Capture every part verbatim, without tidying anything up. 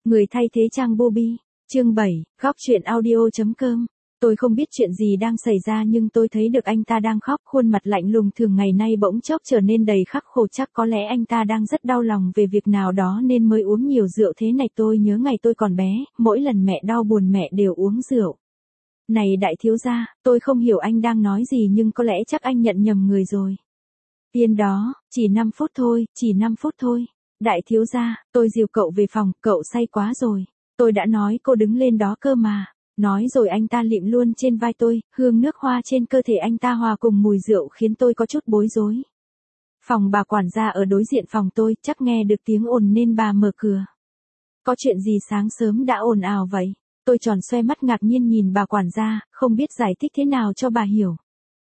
Người thay thế Trang Bobby, chương bảy, góc truyện audio.com. Tôi không biết chuyện gì đang xảy ra nhưng tôi thấy được anh ta đang khóc, khuôn mặt lạnh lùng thường ngày nay bỗng chốc trở nên đầy khắc khổ, chắc có lẽ anh ta đang rất đau lòng về việc nào đó nên mới uống nhiều rượu thế này. Tôi nhớ ngày tôi còn bé, mỗi lần mẹ đau buồn mẹ đều uống rượu. Này đại thiếu gia, tôi không hiểu anh đang nói gì nhưng có lẽ chắc anh nhận nhầm người rồi. Tiên đó, chỉ năm phút thôi, chỉ năm phút thôi. Đại thiếu gia, tôi dìu cậu về phòng, cậu say quá rồi. Tôi đã nói cô đứng lên đó cơ mà. Nói rồi anh ta lịm luôn trên vai tôi, hương nước hoa trên cơ thể anh ta hòa cùng mùi rượu khiến tôi có chút bối rối. Phòng bà quản gia ở đối diện phòng tôi, chắc nghe được tiếng ồn nên bà mở cửa. Có chuyện gì sáng sớm đã ồn ào vậy? Tôi tròn xoe mắt ngạc nhiên nhìn bà quản gia, không biết giải thích thế nào cho bà hiểu.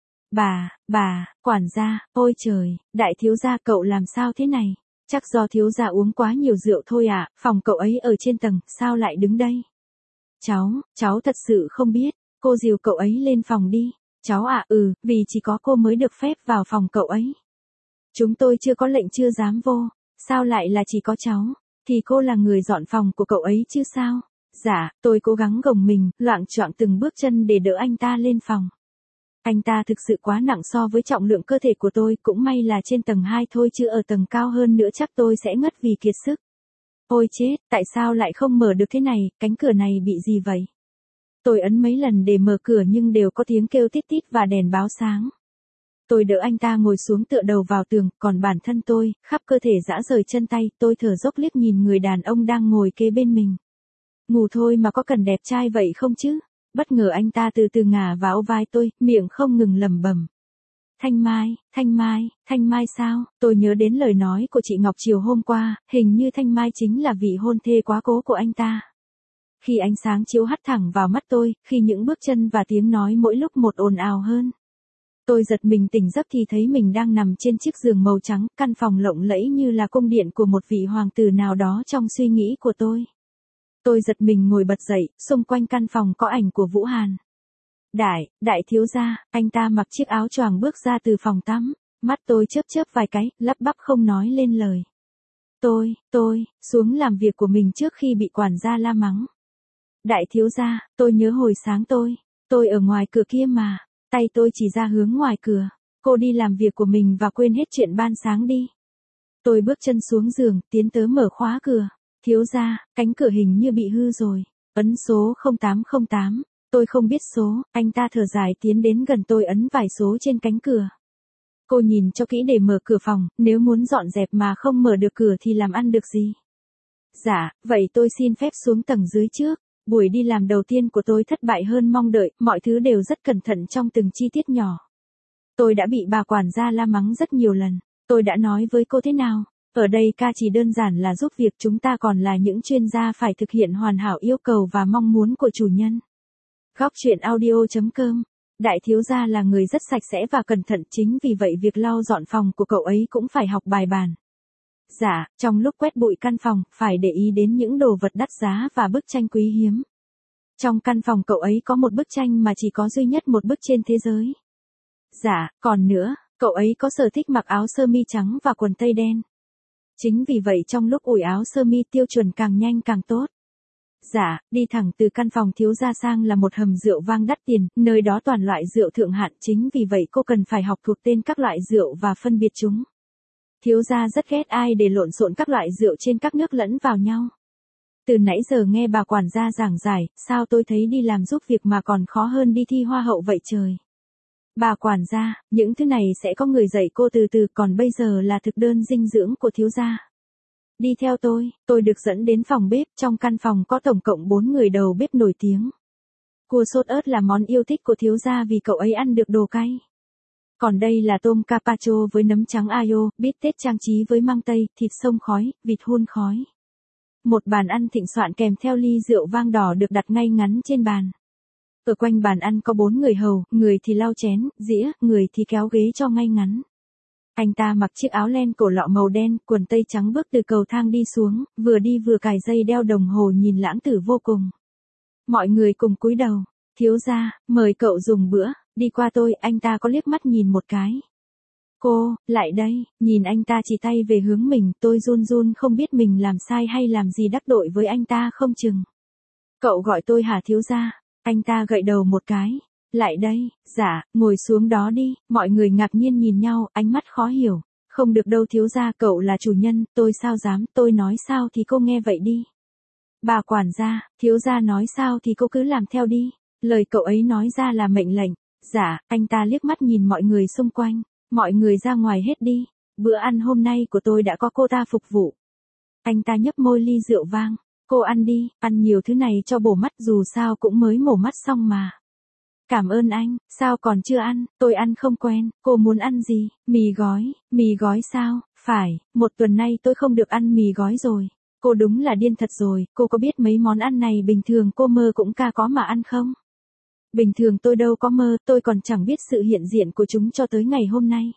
Bà, bà, quản gia, ôi trời, đại thiếu gia cậu làm sao thế này? Chắc do thiếu gia uống quá nhiều rượu thôi à, phòng cậu ấy ở trên tầng, sao lại đứng đây? Cháu, cháu thật sự không biết, cô dìu cậu ấy lên phòng đi. Cháu à, ừ, vì chỉ có cô mới được phép vào phòng cậu ấy. Chúng tôi chưa có lệnh chưa dám vô, sao lại là chỉ có cháu? Thì cô là người dọn phòng của cậu ấy chứ sao? Dạ, tôi cố gắng gồng mình, loạng choạng từng bước chân để đỡ anh ta lên phòng. Anh ta thực sự quá nặng so với trọng lượng cơ thể của tôi, cũng may là trên tầng hai thôi chứ ở tầng cao hơn nữa chắc tôi sẽ ngất vì kiệt sức. Ôi chết, tại sao lại không mở được thế này, cánh cửa này bị gì vậy? Tôi ấn mấy lần để mở cửa nhưng đều có tiếng kêu tít tít và đèn báo sáng. Tôi đỡ anh ta ngồi xuống tựa đầu vào tường, còn bản thân tôi, khắp cơ thể rã rời chân tay, tôi thở dốc liếc nhìn người đàn ông đang ngồi kế bên mình. Ngủ thôi mà có cần đẹp trai vậy không chứ? Bất ngờ anh ta từ từ ngả vào vai tôi, miệng không ngừng lẩm bẩm. Thanh Mai, Thanh Mai, Thanh Mai sao? Tôi nhớ đến lời nói của chị Ngọc chiều hôm qua, hình như Thanh Mai chính là vị hôn thê quá cố của anh ta. Khi ánh sáng chiếu hắt thẳng vào mắt tôi, khi những bước chân và tiếng nói mỗi lúc một ồn ào hơn. Tôi giật mình tỉnh giấc thì thấy mình đang nằm trên chiếc giường màu trắng, căn phòng lộng lẫy như là cung điện của một vị hoàng tử nào đó trong suy nghĩ của tôi. Tôi giật mình ngồi bật dậy, xung quanh căn phòng có ảnh của Vũ Hàn. Đại, đại thiếu gia, anh ta mặc chiếc áo choàng bước ra từ phòng tắm, mắt tôi chớp chớp vài cái, lắp bắp không nói lên lời. Tôi, tôi, xuống làm việc của mình trước khi bị quản gia la mắng. Đại thiếu gia, tôi nhớ hồi sáng tôi, tôi ở ngoài cửa kia mà, tay tôi chỉ ra hướng ngoài cửa, cô đi làm việc của mình và quên hết chuyện ban sáng đi. Tôi bước chân xuống giường, tiến tới mở khóa cửa. Thiếu gia, cánh cửa hình như bị hư rồi, ấn số không tám không tám. Tôi không biết số, anh ta thở dài tiến đến gần tôi ấn vài số trên cánh cửa. Cô nhìn cho kỹ để mở cửa phòng, nếu muốn dọn dẹp mà không mở được cửa thì làm ăn được gì? Dạ, vậy tôi xin phép xuống tầng dưới trước. Buổi đi làm đầu tiên của tôi thất bại hơn mong đợi, mọi thứ đều rất cẩn thận trong từng chi tiết nhỏ. Tôi đã bị bà quản gia la mắng rất nhiều lần. Tôi đã nói với cô thế nào? Ở đây ca chỉ đơn giản là giúp việc, chúng ta còn là những chuyên gia phải thực hiện hoàn hảo yêu cầu và mong muốn của chủ nhân. Góc truyện audio.com. Đại thiếu gia là người rất sạch sẽ và cẩn thận, chính vì vậy việc lau dọn phòng của cậu ấy cũng phải học bài bản. Dạ, trong lúc quét bụi căn phòng, phải để ý đến những đồ vật đắt giá và bức tranh quý hiếm. Trong căn phòng cậu ấy có một bức tranh mà chỉ có duy nhất một bức trên thế giới. Dạ, còn nữa, cậu ấy có sở thích mặc áo sơ mi trắng và quần tây đen. Chính vì vậy trong lúc ủi áo sơ mi tiêu chuẩn càng nhanh càng tốt. Dạ, đi thẳng từ căn phòng thiếu gia sang là một hầm rượu vang đắt tiền, nơi đó toàn loại rượu thượng hạng, chính vì vậy cô cần phải học thuộc tên các loại rượu và phân biệt chúng. Thiếu gia rất ghét ai để lộn xộn các loại rượu trên các nước lẫn vào nhau. Từ nãy giờ nghe bà quản gia giảng giải, sao tôi thấy đi làm giúp việc mà còn khó hơn đi thi hoa hậu vậy trời. Bà quản gia, những thứ này sẽ có người dạy cô từ từ, còn bây giờ là thực đơn dinh dưỡng của thiếu gia. Đi theo tôi, tôi được dẫn đến phòng bếp, trong căn phòng có tổng cộng bốn người đầu bếp nổi tiếng. Cua sốt ớt là món yêu thích của thiếu gia vì cậu ấy ăn được đồ cay. Còn đây là tôm carpaccio với nấm trắng ayo, bít tết trang trí với măng tây, thịt sông khói, vịt hun khói. Một bàn ăn thịnh soạn kèm theo ly rượu vang đỏ được đặt ngay ngắn trên bàn. Ở quanh bàn ăn có bốn người hầu, người thì lau chén, dĩa, người thì kéo ghế cho ngay ngắn. Anh ta mặc chiếc áo len cổ lọ màu đen, quần tây trắng bước từ cầu thang đi xuống, vừa đi vừa cài dây đeo đồng hồ nhìn lãng tử vô cùng. Mọi người cùng cúi đầu. Thiếu gia, mời cậu dùng bữa. Đi qua tôi, anh ta có liếc mắt nhìn một cái. Cô, lại đây, nhìn anh ta chỉ tay về hướng mình, tôi run run không biết mình làm sai hay làm gì đắc tội với anh ta không chừng. Cậu gọi tôi hả thiếu gia? Anh ta gậy đầu một cái. Lại đây, dạ, ngồi xuống đó đi, mọi người ngạc nhiên nhìn nhau, ánh mắt khó hiểu. Không được đâu thiếu gia, cậu là chủ nhân, tôi sao dám, tôi nói sao thì cô nghe vậy đi. Bà quản gia, thiếu gia nói sao thì cô cứ làm theo đi. Lời cậu ấy nói ra là mệnh lệnh. Dạ, anh ta liếc mắt nhìn mọi người xung quanh. Mọi người ra ngoài hết đi. Bữa ăn hôm nay của tôi đã có cô ta phục vụ. Anh ta nhấp môi ly rượu vang. Cô ăn đi, ăn nhiều thứ này cho bổ mắt, dù sao cũng mới mổ mắt xong mà. Cảm ơn anh, sao còn chưa ăn, tôi ăn không quen, cô muốn ăn gì, mì gói, mì gói sao, phải, một tuần nay tôi không được ăn mì gói rồi. Cô đúng là điên thật rồi, cô có biết mấy món ăn này bình thường cô mơ cũng ca có mà ăn không? Bình thường tôi đâu có mơ, tôi còn chẳng biết sự hiện diện của chúng cho tới ngày hôm nay.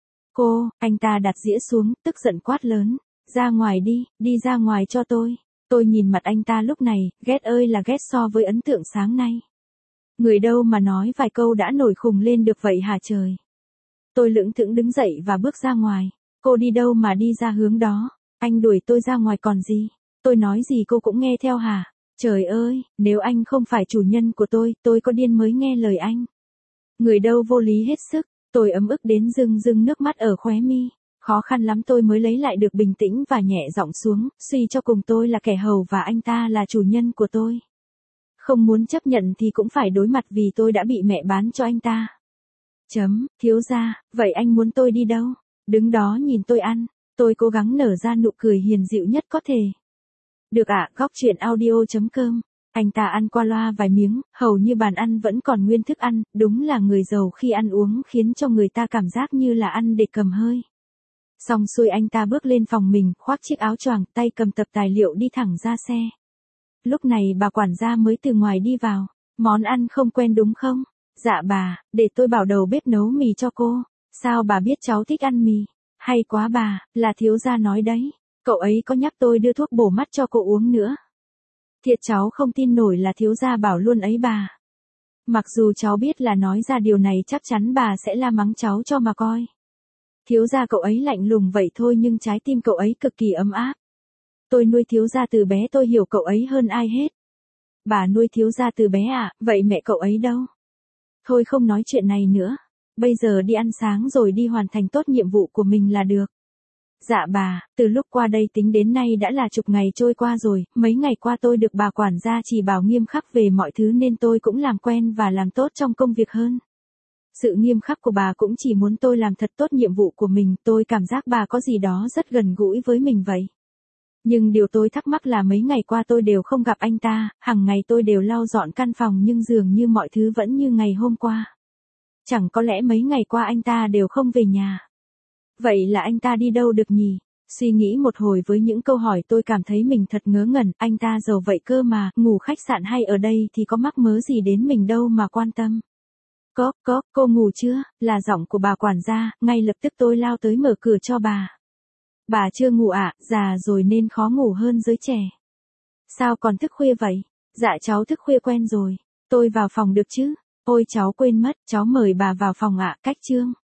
Cô, anh ta đặt dĩa xuống, tức giận quát lớn, ra ngoài đi, đi ra ngoài cho tôi. Tôi nhìn mặt anh ta lúc này, ghét ơi là ghét so với ấn tượng sáng nay. Người đâu mà nói vài câu đã nổi khùng lên được vậy hả trời. Tôi lững thững đứng dậy và bước ra ngoài. Cô đi đâu mà đi ra hướng đó? Anh đuổi tôi ra ngoài còn gì? Tôi nói gì cô cũng nghe theo hả? Trời ơi, nếu anh không phải chủ nhân của tôi, tôi có điên mới nghe lời anh. Người đâu vô lý hết sức, tôi ấm ức đến rưng rưng nước mắt ở khóe mi. Khó khăn lắm tôi mới lấy lại được bình tĩnh và nhẹ giọng xuống, suy cho cùng tôi là kẻ hầu và anh ta là chủ nhân của tôi. Không muốn chấp nhận thì cũng phải đối mặt vì tôi đã bị mẹ bán cho anh ta. Chấm, thiếu gia, vậy anh muốn tôi đi đâu? Đứng đó nhìn tôi ăn, tôi cố gắng nở ra nụ cười hiền dịu nhất có thể. Được ạ, à, góc truyện audio.com. Anh ta ăn qua loa vài miếng, hầu như bàn ăn vẫn còn nguyên thức ăn, đúng là người giàu khi ăn uống khiến cho người ta cảm giác như là ăn để cầm hơi. Xong xuôi anh ta bước lên phòng mình, khoác chiếc áo choàng, tay cầm tập tài liệu đi thẳng ra xe. Lúc này bà quản gia mới từ ngoài đi vào. Món ăn không quen đúng không? Dạ bà, để tôi bảo đầu bếp nấu mì cho cô. Sao bà biết cháu thích ăn mì? Hay quá bà, là thiếu gia nói đấy. Cậu ấy có nhắc tôi đưa thuốc bổ mắt cho cô uống nữa. Thiệt cháu không tin nổi là thiếu gia bảo luôn ấy bà. Mặc dù cháu biết là nói ra điều này chắc chắn bà sẽ la mắng cháu cho mà coi. Thiếu gia cậu ấy lạnh lùng vậy thôi nhưng trái tim cậu ấy cực kỳ ấm áp. Tôi nuôi thiếu gia từ bé tôi hiểu cậu ấy hơn ai hết. Bà nuôi thiếu gia từ bé à, vậy mẹ cậu ấy đâu? Thôi không nói chuyện này nữa. Bây giờ đi ăn sáng rồi đi hoàn thành tốt nhiệm vụ của mình là được. Dạ bà, từ lúc qua đây tính đến nay đã là chục ngày trôi qua rồi, mấy ngày qua tôi được bà quản gia chỉ bảo nghiêm khắc về mọi thứ nên tôi cũng làm quen và làm tốt trong công việc hơn. Sự nghiêm khắc của bà cũng chỉ muốn tôi làm thật tốt nhiệm vụ của mình, tôi cảm giác bà có gì đó rất gần gũi với mình vậy. Nhưng điều tôi thắc mắc là mấy ngày qua tôi đều không gặp anh ta, hàng ngày tôi đều lau dọn căn phòng nhưng dường như mọi thứ vẫn như ngày hôm qua. Chẳng có lẽ mấy ngày qua anh ta đều không về nhà. Vậy là anh ta đi đâu được nhỉ? Suy nghĩ một hồi với những câu hỏi tôi cảm thấy mình thật ngớ ngẩn, anh ta giàu vậy cơ mà, ngủ khách sạn hay ở đây thì có mắc mớ gì đến mình đâu mà quan tâm. Cốc cốc, cô ngủ chưa? Là giọng của bà quản gia, ngay lập tức tôi lao tới mở cửa cho bà. Bà chưa ngủ ạ, à, già rồi nên khó ngủ hơn giới trẻ. Sao còn thức khuya vậy? Dạ cháu thức khuya quen rồi. Tôi vào phòng được chứ? Ôi cháu quên mất, cháu mời bà vào phòng ạ, cách chương.